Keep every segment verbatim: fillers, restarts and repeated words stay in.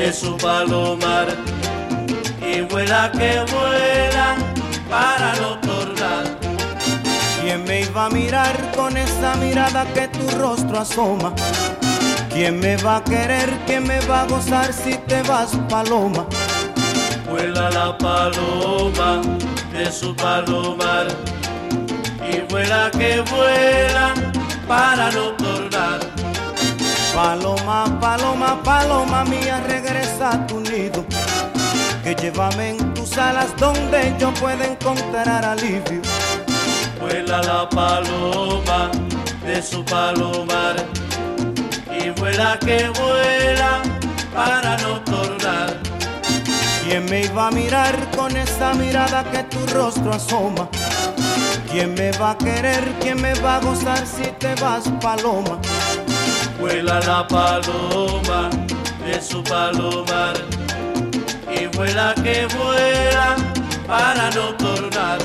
de su palomar, y vuela que vuela para no tornar. ¿Quién me iba a mirar con esa mirada que tu rostro asoma? ¿Quién me va a querer, quién me va a gozar si te vas, paloma? Vuela la paloma de su palomar, y vuela que vuela para no tornar. Paloma, paloma, paloma mía, regresa a tu nido, que llévame en tus alas donde yo pueda encontrar alivio. Vuela la paloma de su palomar, y vuela que vuela para no tornar. ¿Quién me iba a mirar con esa mirada que tu rostro asoma? ¿Quién me va a querer, quién me va a gozar si te vas, paloma? Vuela la paloma de su palomar, y vuela que vuela para no tornar.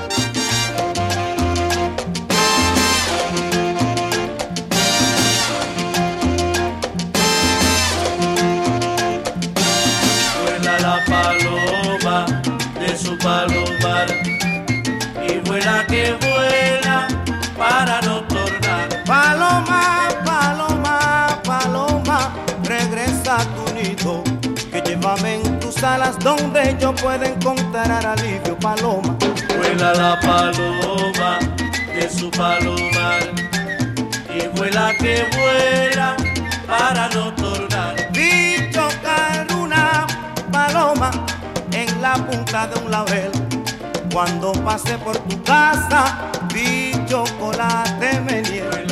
Vuela la paloma de su palomar, y vuela que vuela para no tornar. Paloma, paloma, paloma, regresa a tu nido, que llévame en tus alas donde yo pueda encontrar alivio, paloma. Vuela la paloma de su palomar, y vuela que vuela para no tornar. Vi chocar una paloma en la punta de un laurel. Cuando pasé por tu casa, vi chocolate me nieve.